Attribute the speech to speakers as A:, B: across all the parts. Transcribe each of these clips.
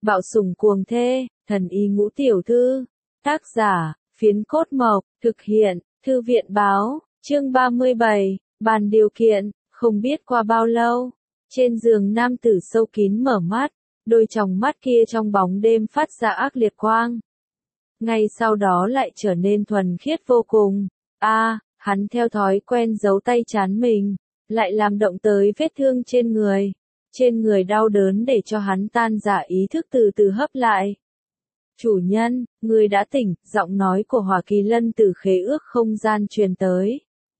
A: Bạo sủng cuồng thê, thần y ngũ tiểu thư. Tác giả, Phiến Cốt Mộc, thực hiện, Thư viện báo, chương 37, bàn điều kiện, không biết qua bao lâu. Trên giường nam tử sâu kín mở mắt, đôi tròng mắt kia trong bóng đêm phát ra ác liệt quang. Ngay sau đó lại trở nên thuần khiết vô cùng. Hắn theo thói quen giấu tay trán mình, lại làm động tới vết thương trên người. Trên người đau đớn để cho hắn tan rã ý thức từ từ hấp lại. Chủ nhân, người đã tỉnh, giọng nói của Hỏa Kỳ Lân từ khế ước không gian truyền tới.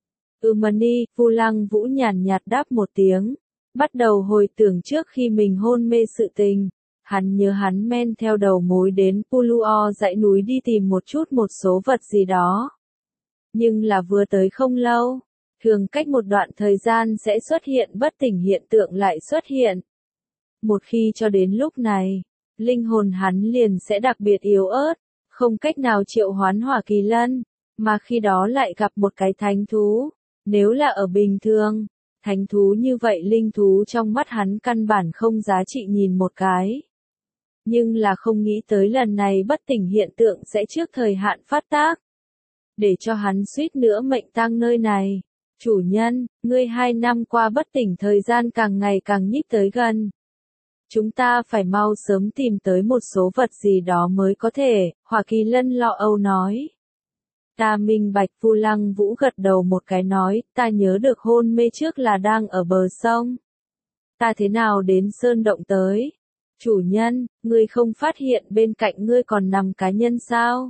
A: Mani, Vu Lăng Vũ nhàn nhạt đáp một tiếng, bắt đầu hồi tưởng trước khi mình hôn mê sự tình. Hắn nhớ hắn men theo đầu mối đến Puluo dãy núi đi tìm một số vật gì đó. Nhưng là vừa tới không lâu, thường cách một đoạn thời gian sẽ xuất hiện bất tỉnh hiện tượng lại xuất hiện. Một khi cho đến lúc này, linh hồn hắn liền sẽ đặc biệt yếu ớt, không cách nào triệu hoán Hỏa Kỳ Lân, mà khi đó lại gặp một cái thánh thú. Nếu là ở bình thường, thánh thú như vậy linh thú trong mắt hắn căn bản không giá trị nhìn một cái. Nhưng là không nghĩ tới lần này bất tỉnh hiện tượng sẽ trước thời hạn phát tác. Để cho hắn suýt nữa mệnh tang nơi này. Chủ nhân, ngươi 2 năm qua bất tỉnh thời gian càng ngày càng nhích tới gần. Chúng ta phải mau sớm tìm tới một số vật gì đó mới có thể, Hỏa Kỳ Lân lo âu nói. Ta minh bạch. Vu Lăng Vũ gật đầu một cái nói, ta nhớ được hôn mê trước là đang ở bờ sông. Ta thế nào đến sơn động tới? Chủ nhân, ngươi không phát hiện bên cạnh ngươi còn nằm cá nhân sao?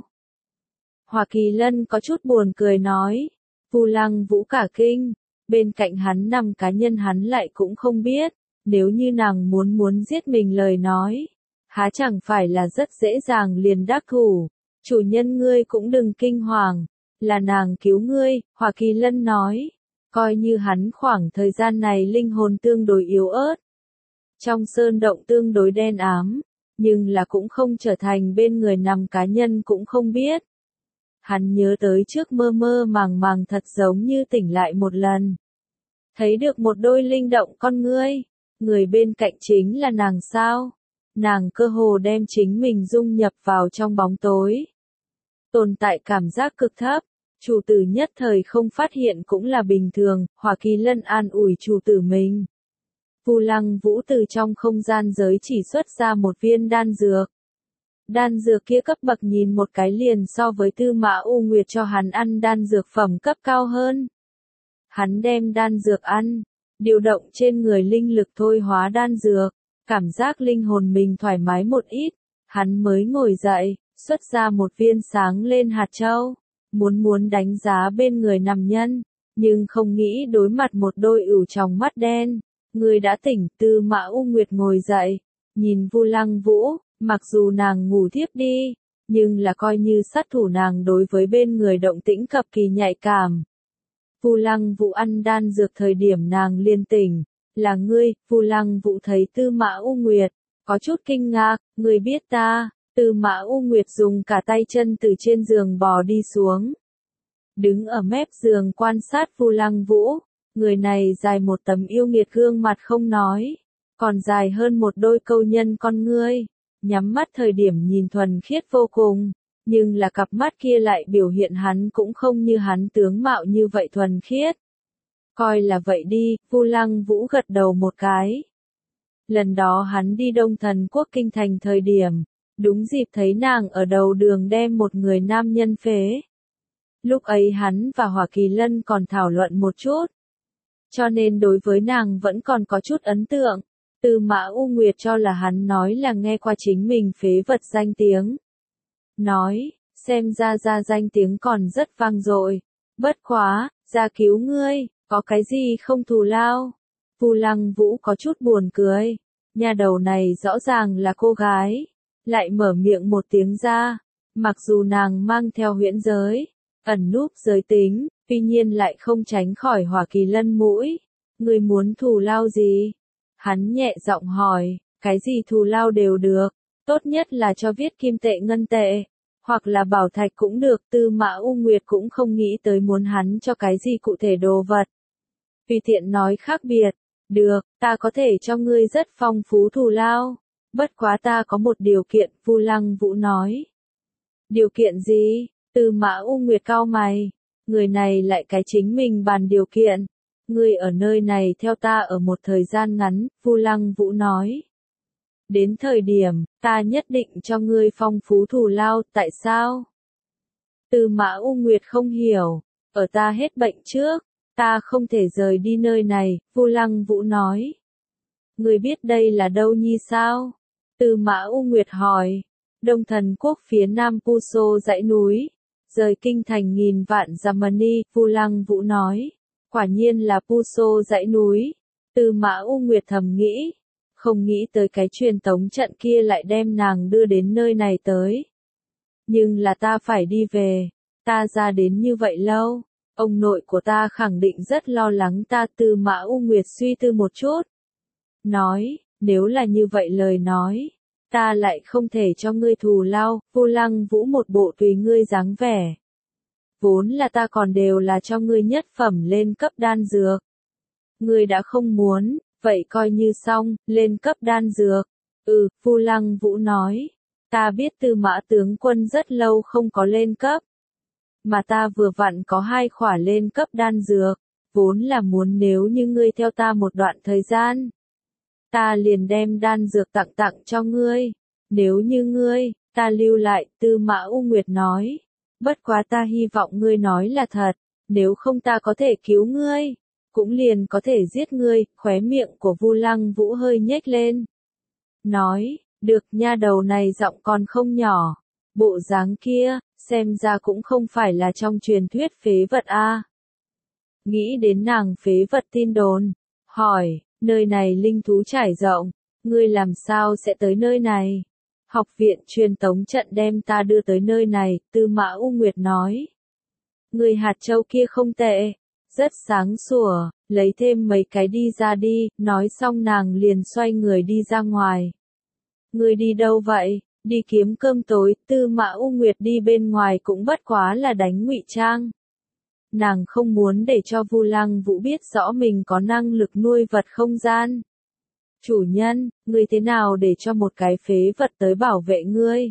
A: Hỏa Kỳ Lân có chút buồn cười nói. Vu Lăng Vũ cả kinh, bên cạnh hắn nằm cá nhân hắn lại cũng không biết. Nếu như nàng muốn giết mình lời nói, há chẳng phải là rất dễ dàng liền đắc thủ. Chủ nhân ngươi cũng đừng kinh hoàng, là nàng cứu ngươi, Hỏa Kỳ Lân nói. Coi như hắn khoảng thời gian này linh hồn tương đối yếu ớt. Trong sơn động tương đối đen ám, nhưng là cũng không trở thành bên người nằm cá nhân cũng không biết. Hắn nhớ tới trước mơ mơ màng màng thật giống như tỉnh lại một lần. Thấy được một đôi linh động con ngươi, người bên cạnh chính là nàng sao? Nàng cơ hồ đem chính mình dung nhập vào trong bóng tối. Tồn tại cảm giác cực thấp, chủ tử nhất thời không phát hiện cũng là bình thường, Hỏa Kỳ Lân an ủi chủ tử mình. Vu Lăng Vũ từ trong không gian giới chỉ xuất ra một viên đan dược. Đan dược kia cấp bậc nhìn một cái liền so với Tư Mã U Nguyệt cho hắn ăn đan dược phẩm cấp cao hơn. Hắn đem đan dược ăn, điều động trên người linh lực thôi hóa đan dược, cảm giác linh hồn mình thoải mái một ít, hắn mới ngồi dậy, xuất ra một viên sáng lên hạt châu, muốn đánh giá bên người nằm nhân, nhưng không nghĩ đối mặt một đôi ửu tròng mắt đen. Người đã tỉnh. Tư Mã U Nguyệt ngồi dậy, nhìn Vu Lăng Vũ, mặc dù nàng ngủ thiếp đi, nhưng là coi như sát thủ nàng đối với bên người động tĩnh cực kỳ nhạy cảm. Vu Lăng Vũ ăn đan dược thời điểm nàng liên tỉnh, là ngươi? Vu Lăng Vũ thấy Tư Mã U Nguyệt, có chút kinh ngạc, ngươi biết ta? Tư Mã U Nguyệt dùng cả tay chân từ trên giường bò đi xuống, đứng ở mép giường quan sát Vu Lăng Vũ. Người này dài một tấm yêu nghiệt gương mặt không nói, còn dài hơn một đôi câu nhân con ngươi, nhắm mắt thời điểm nhìn thuần khiết vô cùng, nhưng là cặp mắt kia lại biểu hiện hắn cũng không như hắn tướng mạo như vậy thuần khiết. Coi là vậy đi, Vu Lăng Vũ gật đầu một cái. Lần đó hắn đi Đông Thần Quốc kinh thành thời điểm, đúng dịp thấy nàng ở đầu đường đem một người nam nhân phế. Lúc ấy hắn và Hỏa Kỳ Lân còn thảo luận một chút, cho nên đối với nàng vẫn còn có chút ấn tượng. Tư Mã U Nguyệt cho là hắn nói là nghe qua chính mình phế vật danh tiếng. Nói, xem ra danh tiếng còn rất vang dội. Bất quá, ra cứu ngươi, có cái gì không thù lao? Vu Lăng Vũ có chút buồn cười. Nhà đầu này rõ ràng là cô gái, lại mở miệng một tiếng ra. Mặc dù nàng mang theo huyễn giới, ẩn núp giới tính, tuy nhiên lại không tránh khỏi Hỏa Kỳ Lân mũi. Ngươi muốn thù lao gì? Hắn nhẹ giọng hỏi, cái gì thù lao đều được, tốt nhất là cho viết kim tệ ngân tệ, hoặc là bảo thạch cũng được. Tư Mã U Nguyệt cũng không nghĩ tới muốn hắn cho cái gì cụ thể đồ vật. Tùy tiện nói khác biệt, được, ta có thể cho ngươi rất phong phú thù lao, Bất quá ta có một điều kiện, Vu Lăng Vũ nói. Điều kiện gì? Tư Mã U Nguyệt cau mày. Người này lại cái chính mình bàn điều kiện. Ngươi ở nơi này theo ta ở một thời gian ngắn, Vu Lăng Vũ nói. Đến thời điểm, ta nhất định cho ngươi phong phú thù lao, tại sao? Tư Mã U Nguyệt không hiểu, ở ta hết bệnh trước, ta không thể rời đi nơi này, Vu Lăng Vũ nói. Ngươi biết đây là đâu nhi sao? Tư Mã U Nguyệt hỏi. Đông Thần quốc phía nam Puso dãy núi, rời kinh thành nghìn vạn Jamani, Vu Lăng Vũ nói. Quả nhiên là Puso dãy núi. Tư Mã U Nguyệt thầm nghĩ. Không nghĩ tới cái truyền tống trận kia lại đem nàng đưa đến nơi này tới. Nhưng là ta phải đi về. Ta ra đến như vậy lâu. Ông nội của ta khẳng định rất lo lắng ta. Tư Mã U Nguyệt suy tư một chút. Nói, nếu là như vậy lời nói. Ta lại không thể cho ngươi thù lao. Vu Lăng Vũ một bộ tùy ngươi dáng vẻ. Vốn là ta còn đều là cho ngươi nhất phẩm lên cấp đan dược. Ngươi đã không muốn, vậy coi như xong, lên cấp đan dược. Vu Lăng Vũ nói. Ta biết Tư Mã tướng quân rất lâu không có lên cấp. Mà ta vừa vặn có 2 khỏa lên cấp đan dược. Vốn là muốn nếu như ngươi theo ta một đoạn thời gian. Ta liền đem đan dược tặng cho ngươi. Nếu như ngươi, ta lưu lại, Tư Mã U Nguyệt nói. Bất quá ta hy vọng ngươi nói là thật, nếu không ta có thể cứu ngươi, cũng liền có thể giết ngươi, khóe miệng của Vu Lăng Vũ hơi nhếch lên. Nói, được nha đầu này giọng còn không nhỏ, bộ dáng kia, xem ra cũng không phải là trong truyền thuyết phế vật a. Nghĩ đến nàng phế vật tin đồn, hỏi, nơi này linh thú trải rộng, ngươi làm sao sẽ tới nơi này? Học viện truyền tống trận đem ta đưa tới nơi này, Tư Mã U Nguyệt nói. Người hạt châu kia không tệ, rất sáng sủa, lấy thêm mấy cái đi ra đi, nói xong nàng liền xoay người đi ra ngoài. Người đi đâu vậy? Đi kiếm cơm tối, Tư Mã U Nguyệt đi bên ngoài cũng bất quá là đánh ngụy trang. Nàng không muốn để cho Vu Lăng Vũ biết rõ mình có năng lực nuôi vật không gian. Chủ nhân, ngươi thế nào để cho một cái phế vật tới bảo vệ ngươi?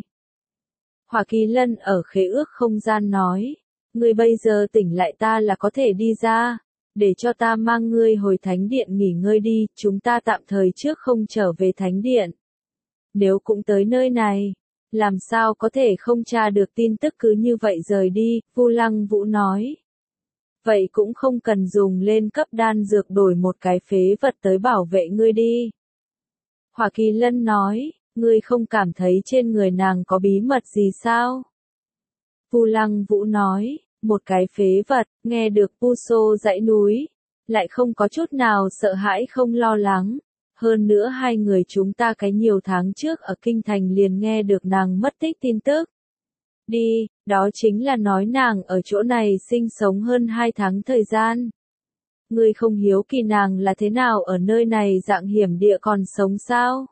A: Hỏa Kỳ Lân ở khế ước không gian nói, ngươi bây giờ tỉnh lại ta là có thể đi ra, để cho ta mang ngươi hồi thánh điện nghỉ ngơi đi, chúng ta tạm thời trước không trở về thánh điện. Nếu cũng tới nơi này, làm sao có thể không tra được tin tức cứ như vậy rời đi, Vu Lăng Vũ nói. Vậy cũng không cần dùng lên cấp đan dược đổi một cái phế vật tới bảo vệ ngươi đi. Hỏa Kỳ Lân nói, ngươi không cảm thấy trên người nàng có bí mật gì sao? Vu Lăng Vũ nói, một cái phế vật, nghe được Puso dãy núi, lại không có chút nào sợ hãi không lo lắng. Hơn nữa 2 người chúng ta cái nhiều tháng trước ở kinh thành liền nghe được nàng mất tích tin tức. Đi, đó chính là nói nàng ở chỗ này sinh sống hơn 2 tháng thời gian. Ngươi không hiếu kỳ nàng là thế nào ở nơi này dạng hiểm địa còn sống sao?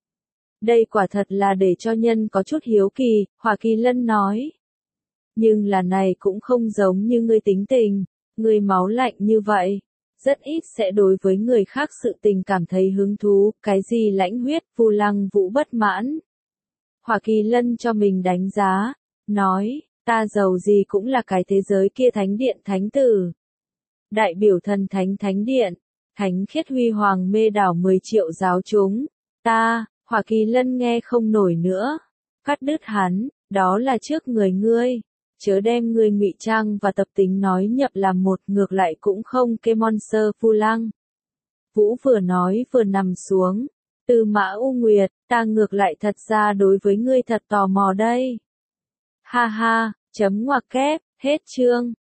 A: Đây quả thật là để cho nhân có chút hiếu kỳ, Hỏa Kỳ Lân nói. Nhưng là này cũng không giống như ngươi tính tình, ngươi máu lạnh như vậy. Rất ít sẽ đối với người khác sự tình cảm thấy hứng thú, cái gì lãnh huyết, Vu Lăng Vũ bất mãn. Hỏa Kỳ Lân cho mình đánh giá, nói, ta giàu gì cũng là cái thế giới kia thánh điện thánh tử. Đại biểu thần thánh thánh điện, thánh khiết huy hoàng mê đảo 10 triệu giáo chúng. Ta, Hỏa Kỳ Lân nghe không nổi nữa. Cắt đứt hắn, đó là trước người ngươi. Chớ đem ngươi ngụy trang và tập tính nói nhập làm một, ngược lại cũng không kê monster. Vu Lăng Vũ vừa nói vừa nằm xuống. Tư Mã U Nguyệt, ta ngược lại thật ra đối với ngươi thật tò mò đây. Ha ha, chấm ngoặc kép, hết chương.